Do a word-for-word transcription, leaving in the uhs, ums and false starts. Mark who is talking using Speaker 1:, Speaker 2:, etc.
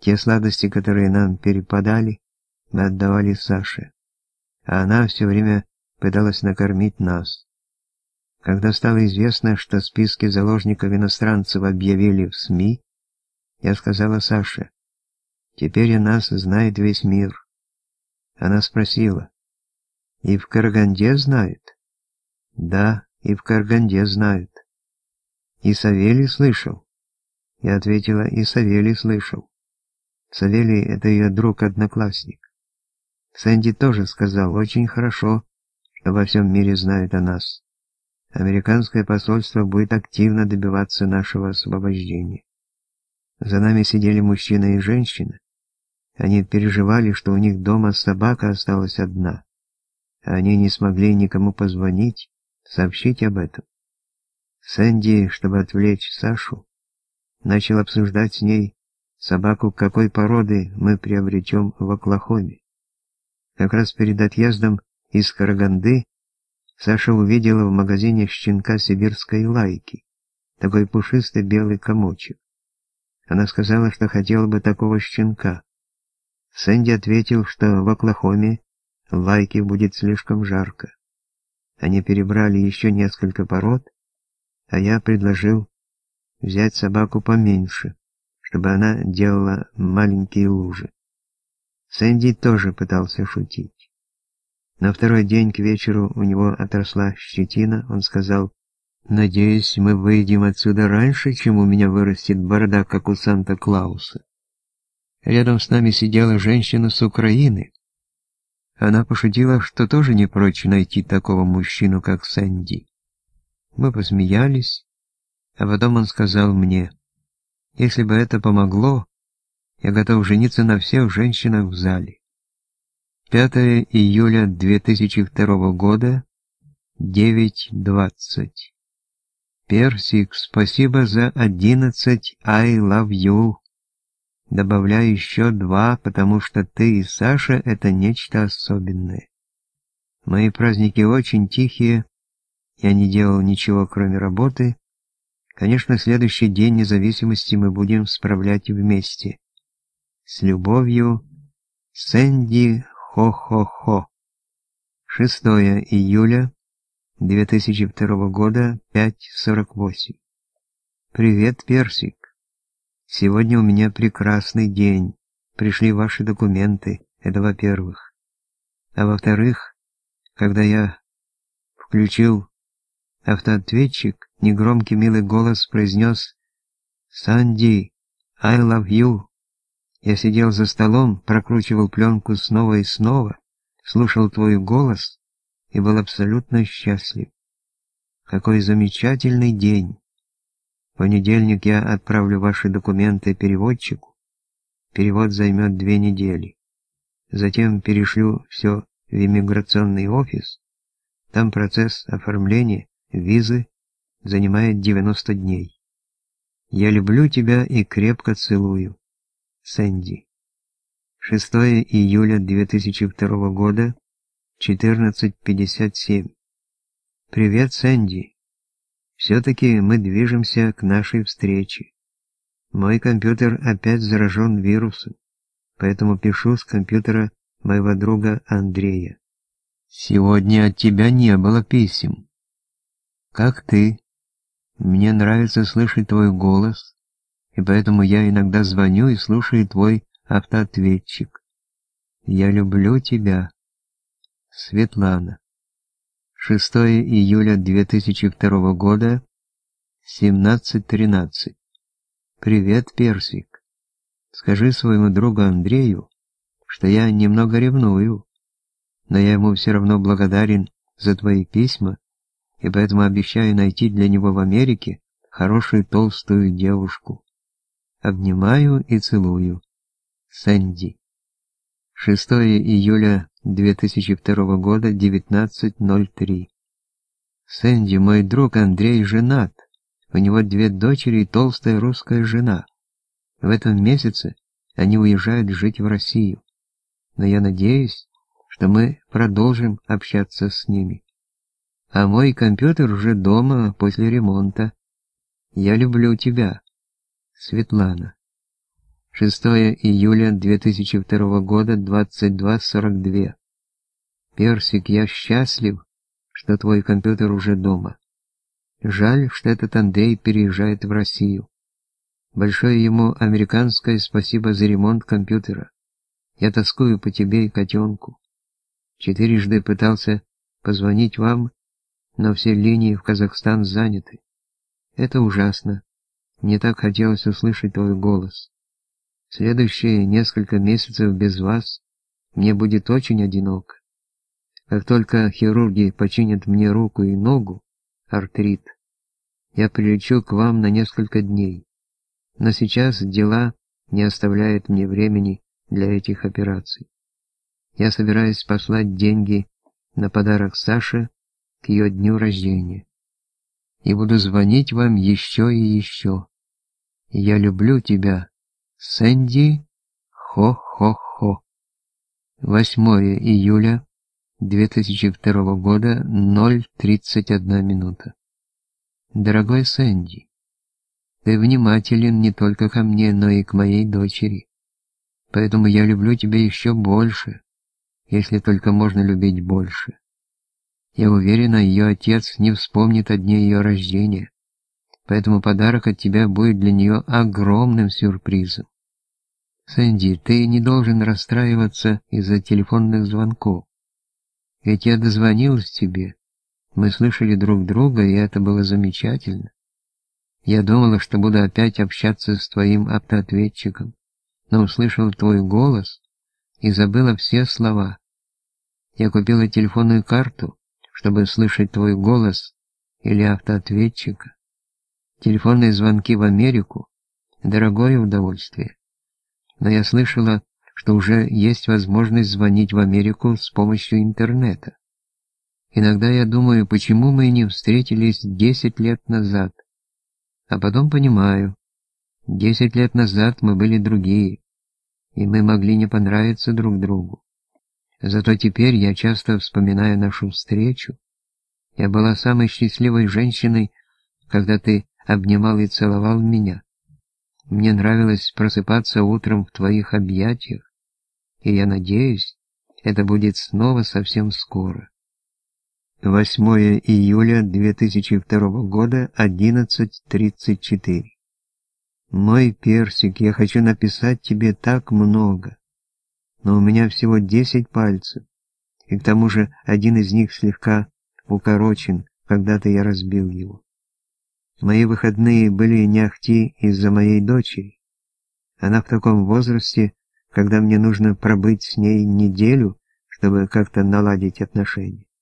Speaker 1: Те сладости, которые нам перепадали, мы отдавали Саше, а она все время пыталась накормить нас. Когда стало известно, что списки заложников-иностранцев объявили в СМИ, я сказала Саше: «Теперь о нас знает весь мир». Она спросила: «И в Караганде знают?» «Да, и в Караганде знают». «И Савелий слышал?» Я ответила: «И Савелий слышал». Савелий — это ее друг-одноклассник. Сэнди тоже сказал: «Очень хорошо, что во всем мире знают о нас. Американское посольство будет активно добиваться нашего освобождения». За нами сидели мужчина и женщина. Они переживали, что у них дома собака осталась одна, а они не смогли никому позвонить, сообщить об этом. Сэнди, чтобы отвлечь Сашу, начал обсуждать с ней, собаку какой породы мы приобретем в Оклахоме. Как раз перед отъездом из Караганды Саша увидела в магазине щенка сибирской лайки, такой пушистый белый комочек. Она сказала, что хотела бы такого щенка. Сэнди ответил, что в Оклахоме лайке будет слишком жарко. Они перебрали еще несколько пород, а я предложил взять собаку поменьше, чтобы она делала маленькие лужи. Сэнди тоже пытался шутить. На второй день к вечеру у него отросла щетина. Он сказал: «Надеюсь, мы выйдем отсюда раньше, чем у меня вырастет борода, как у Санта-Клауса». Рядом с нами сидела женщина с Украины. Она пошутила, что тоже не прочь найти такого мужчину, как Сэнди. Мы посмеялись, а потом он сказал мне: «Если бы это помогло, я готов жениться на всех женщинах в зале». пятое июля две тысячи второго года, девять двадцать. Персик, спасибо за одиннадцать I love you. Добавляю еще два, потому что ты и Саша — это нечто особенное. Мои праздники очень тихие, я не делал ничего, кроме работы. Конечно, следующий день независимости мы будем справлять вместе. С любовью, Сэнди Хо-Хо-Хо. шестое июля две тысячи второго года, пять сорок восемь. Привет, Персик. Сегодня у меня прекрасный день. Пришли ваши документы, это во-первых. А во-вторых, когда я включил автоответчик, негромкий милый голос произнес: «Санди, I love you». Я сидел за столом, прокручивал пленку снова и снова, слушал твой голос и был абсолютно счастлив. Какой замечательный день. В понедельник я отправлю ваши документы переводчику. Перевод займет две недели. Затем перешлю все в иммиграционный офис. Там процесс оформления визы занимает девяносто дней. Я люблю тебя и крепко целую. Сэнди. шестое июля две тысячи второго года, четырнадцать пятьдесят семь. Привет, Сэнди. Все-таки мы движемся к нашей встрече. Мой компьютер опять заражен вирусом, поэтому пишу с компьютера моего друга Андрея. Сегодня от тебя не было писем. Как ты? Мне нравится слышать твой голос, и поэтому я иногда звоню и слушаю твой автоответчик. Я люблю тебя. Светлана. шестое июля две тысячи второго года, семнадцать тринадцать. Привет, Персик. Скажи своему другу Андрею, что я немного ревную, но я ему все равно благодарен за твои письма, и поэтому обещаю найти для него в Америке хорошую толстую девушку. Обнимаю и целую. Сэнди. шестое июля две тысячи второго года, девятнадцать ноль три. Сэнди, мой друг Андрей женат. У него две дочери и толстая русская жена. В этом месяце они уезжают жить в Россию. Но я надеюсь, что мы продолжим общаться с ними. А мой компьютер уже дома после ремонта. Я люблю тебя. Светлана. шестое июля две тысячи второго года, двадцать два сорок два. Персик, я счастлив, что твой компьютер уже дома. Жаль, что этот Андрей переезжает в Россию. Большое ему американское спасибо за ремонт компьютера. Я тоскую по тебе и котенку. Четырежды пытался позвонить вам, но все линии в Казахстан заняты. Это ужасно. Мне так хотелось услышать твой голос. Следующие несколько месяцев без вас мне будет очень одиноко. Как только хирурги починят мне руку и ногу, артрит, я прилечу к вам на несколько дней. Но сейчас дела не оставляют мне времени для этих операций. Я собираюсь послать деньги на подарок Саше к ее дню рождения. И буду звонить вам еще и еще. Я люблю тебя, Сэнди, хо-хо-хо. восьмое июля две тысячи второго года, ноль тридцать одна минута. Дорогой Сэнди, ты внимателен не только ко мне, но и к моей дочери. Поэтому я люблю тебя еще больше, если только можно любить больше. Я уверена, ее отец не вспомнит о дне ее рождения, поэтому подарок от тебя будет для нее огромным сюрпризом. Сэнди, ты не должен расстраиваться из-за телефонных звонков. Ведь я дозвонилась тебе, мы слышали друг друга, и это было замечательно. Я думала, что буду опять общаться с твоим автоответчиком, но услышала твой голос и забыла все слова. Я купила телефонную карту, чтобы слышать твой голос или автоответчика. Телефонные звонки в Америку – дорогое удовольствие. Но я слышала, что уже есть возможность звонить в Америку с помощью интернета. Иногда я думаю, почему мы не встретились десять лет назад. А потом понимаю, десять лет назад мы были другие, и мы могли не понравиться друг другу. Зато теперь я часто вспоминаю нашу встречу. Я была самой счастливой женщиной, когда ты обнимал и целовал меня. Мне нравилось просыпаться утром в твоих объятиях, и я надеюсь, это будет снова совсем скоро. восьмое июля две тысячи второго года, одиннадцать тридцать четыре. Мой персик, я хочу написать тебе так много, но у меня всего десять пальцев, и к тому же один из них слегка укорочен, когда-то я разбил его. Мои выходные были не ахти из-за моей дочери. Она в таком возрасте, когда мне нужно пробыть с ней неделю, чтобы как-то наладить отношения.